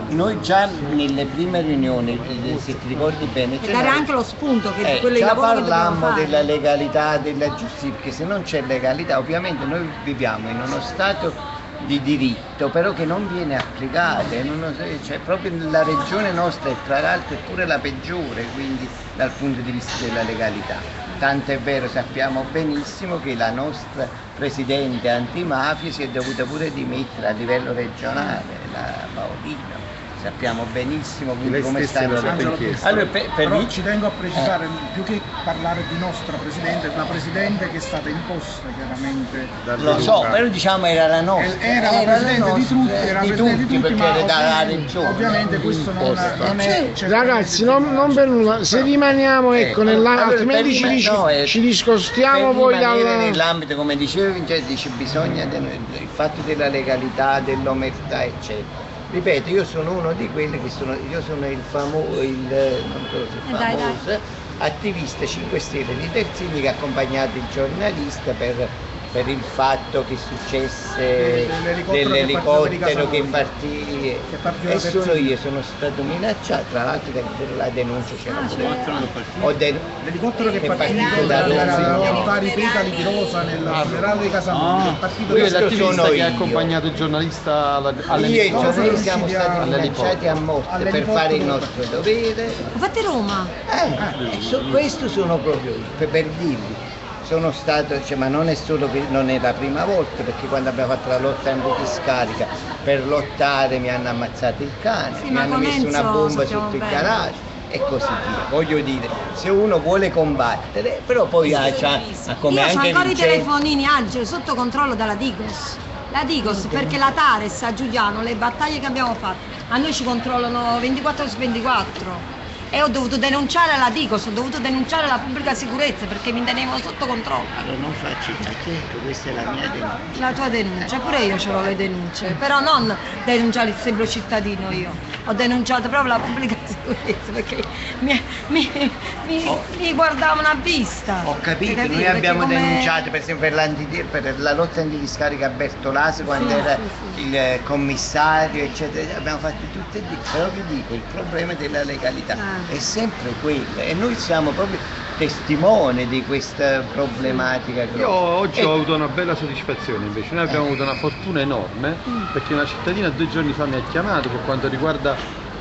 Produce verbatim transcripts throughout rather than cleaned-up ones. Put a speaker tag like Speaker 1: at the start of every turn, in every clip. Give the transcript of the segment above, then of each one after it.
Speaker 1: noi già nelle prime riunioni, se ti ricordi bene,
Speaker 2: e dare anche lo spunto che
Speaker 1: eh,
Speaker 2: quello di
Speaker 1: già
Speaker 2: lavoro che
Speaker 1: parlammo
Speaker 2: fare.
Speaker 1: della legalità, della giustizia, perché se non c'è legalità ovviamente noi viviamo in uno stato di diritto però che non viene applicata, cioè proprio la regione nostra e tra l'altro è pure la peggiore quindi dal punto di vista della legalità, tanto è vero sappiamo benissimo che la nostra presidente antimafia si è dovuta pure dimettere a livello regionale, la Paolino. Sappiamo benissimo quindi come stanno le inchieste.
Speaker 3: Allora, per, per Però ci tengo a precisare, eh. più che parlare di nostra Presidente, la Presidente che è stata imposta chiaramente.
Speaker 1: Lo so, però diciamo era la nostra.
Speaker 3: Era la
Speaker 1: era
Speaker 3: Presidente
Speaker 1: la
Speaker 3: di tutti, era
Speaker 1: di
Speaker 3: Presidente
Speaker 1: tutti,
Speaker 3: di tutti,
Speaker 1: perché
Speaker 3: ma
Speaker 1: era dalla
Speaker 3: ovviamente,
Speaker 1: regione.
Speaker 3: ovviamente questo non, non è...
Speaker 4: Cioè, ragazzi, non, non per nulla, se rimaniamo ecco, nell'ambito,
Speaker 1: allora,
Speaker 4: altrimenti ci, dici,
Speaker 1: no, eh,
Speaker 4: ci discostiamo poi dalla...
Speaker 1: nell'ambito, come dicevo Vincenzo, dice bisogna del, il fatto della legalità, dell'omertà, eccetera. Ripeto, io sono uno di quelli che sono, io sono il famoso, il, non so se famoso, dai, dai. attivista cinque Stelle di Terzini che ha accompagnato il giornalista per, per il fatto che successe dell'elicottero che partì e sono io, sono stato minacciato, tra l'altro la denuncia c'era
Speaker 3: ah, l'elicottero che è partito da Roma di Petali di Rosa nel funerale di Casamonte,
Speaker 5: è partito lui è l'attivista che ha accompagnato il giornalista all'elicottero.
Speaker 1: Io e il giornalista siamo stati minacciati a morte per fare il nostro dovere.
Speaker 2: Fate Roma!
Speaker 1: Eh, e su questo sono proprio io, per, per dirvi. Sono stato, cioè, ma non è solo che non è la prima volta, perché quando abbiamo fatto la lotta antidiscarica per lottare mi hanno ammazzato il cane,
Speaker 2: sì,
Speaker 1: mi hanno messo una bomba sotto il garage e così via. Voglio dire, se uno vuole combattere, però poi ha, ha, ha come
Speaker 2: Io
Speaker 1: anche
Speaker 2: ho ancora
Speaker 1: Vincenzo...
Speaker 2: i telefonini Angelo sotto controllo dalla Digos. La Digos, perché la Tares a Giuliano, le battaglie che abbiamo fatto, a noi ci controllano ventiquattro su ventiquattro. E ho dovuto denunciare la Digos, ho dovuto denunciare la pubblica sicurezza perché mi tenevano sotto controllo.
Speaker 1: Allora non faccio il pacchetto, questa è la mia denuncia.
Speaker 2: La tua denuncia, pure io ce l'ho le denunce, però non denunciare il semplice cittadino io. Ho denunciato proprio la pubblica sicurezza perché mi, mi, mi, oh. mi guardavano a vista.
Speaker 1: Ho capito, noi abbiamo come... denunciato per esempio per, per la lotta antidiscarica a Bertolase quando sì, era sì, sì. il commissario eccetera, abbiamo fatto tutte e due, però vi dico il problema della legalità. Ah. È sempre quello e noi siamo proprio testimoni di questa problematica.
Speaker 5: Io oggi e... ho avuto una bella soddisfazione invece, noi abbiamo eh. avuto una fortuna enorme mm. perché una cittadina due giorni fa mi ha chiamato per quanto riguarda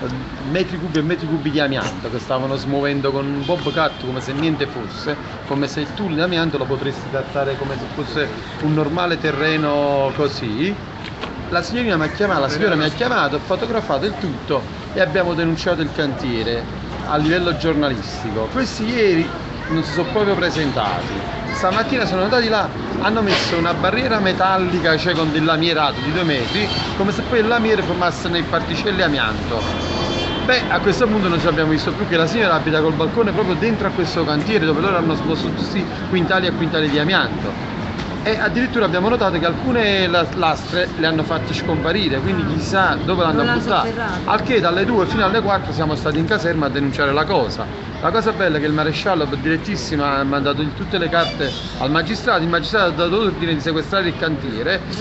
Speaker 5: metri cubi e metri cubi di amianto che stavano smuovendo con un bobcat come se niente fosse, come se tu l'amianto lo potresti trattare come se fosse un normale terreno così. La signorina mi ha chiamato, la signora mi ha chiamato, ho fotografato il tutto e abbiamo denunciato il cantiere a livello giornalistico. Questi ieri non si sono proprio presentati. Stamattina sono andati là, hanno messo una barriera metallica, cioè con del lamierato di due metri, come se poi il lamiere formasse nei particelle amianto. Beh, a questo punto non ci abbiamo visto più che la signora abita col balcone proprio dentro a questo cantiere dove loro hanno spostato tutti quintali e quintali di amianto. E addirittura abbiamo notato che alcune lastre le hanno fatte scomparire, quindi chissà dove l'hanno buttata. Al che dalle due fino alle quattro siamo stati in caserma a denunciare la cosa. La cosa bella è che il maresciallo direttissimo ha mandato tutte le carte al magistrato, il magistrato ha dato ordine di sequestrare il cantiere